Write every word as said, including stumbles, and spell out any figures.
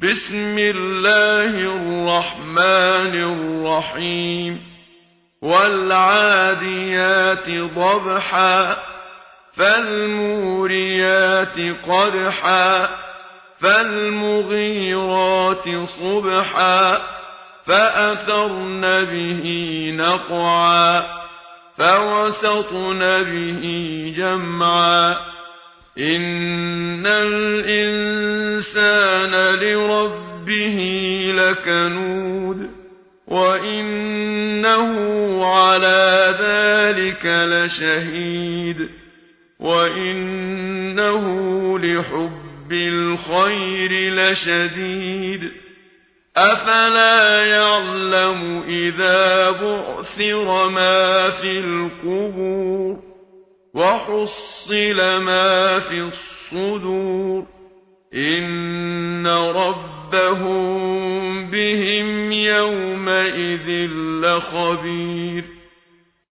بسم الله الرحمن الرحيم والعاديات ضبحا فالموريات قدحا فالمغيرات صبحا فأثرن به نقعا فوسطن به جمعا إن الإنسان لربه لكنود وإنه على ذلك لشهيد وإنه لحب الخير لشديد أفلا يعلم إذا بعثر ما في القبور وحصل ما في الصدور إن ربهم بهم يومئذ لخبير